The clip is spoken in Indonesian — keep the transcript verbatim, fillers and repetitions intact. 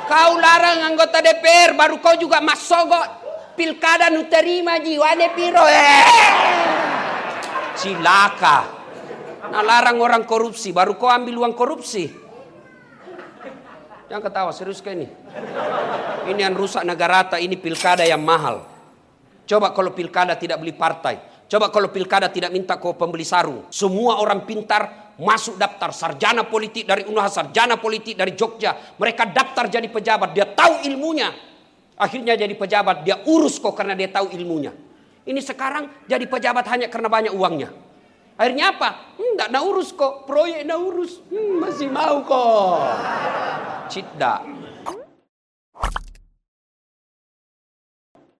Kau larang anggota D P R, baru kau juga masogok pilkada nu terima jiwane piro. Eh. Cilaka. Nah larang orang korupsi, baru kau ambil uang korupsi. Jangan ketawa, serius kayak ini. Ini yang rusak negara, ini pilkada yang mahal. Coba kalau pilkada tidak beli partai. Coba kalau pilkada tidak minta kau pembeli sarung. Semua orang pintar masuk daftar sarjana politik dari Unaha, sarjana politik dari Jogja. Mereka daftar jadi pejabat, dia tahu ilmunya. Akhirnya jadi pejabat, dia urus kok karena dia tahu ilmunya. Ini sekarang jadi pejabat hanya karena banyak uangnya. Akhirnya apa? Enggak, hmm, na urus kok, proyek na urus. Hmm, masih mau kok. Cida.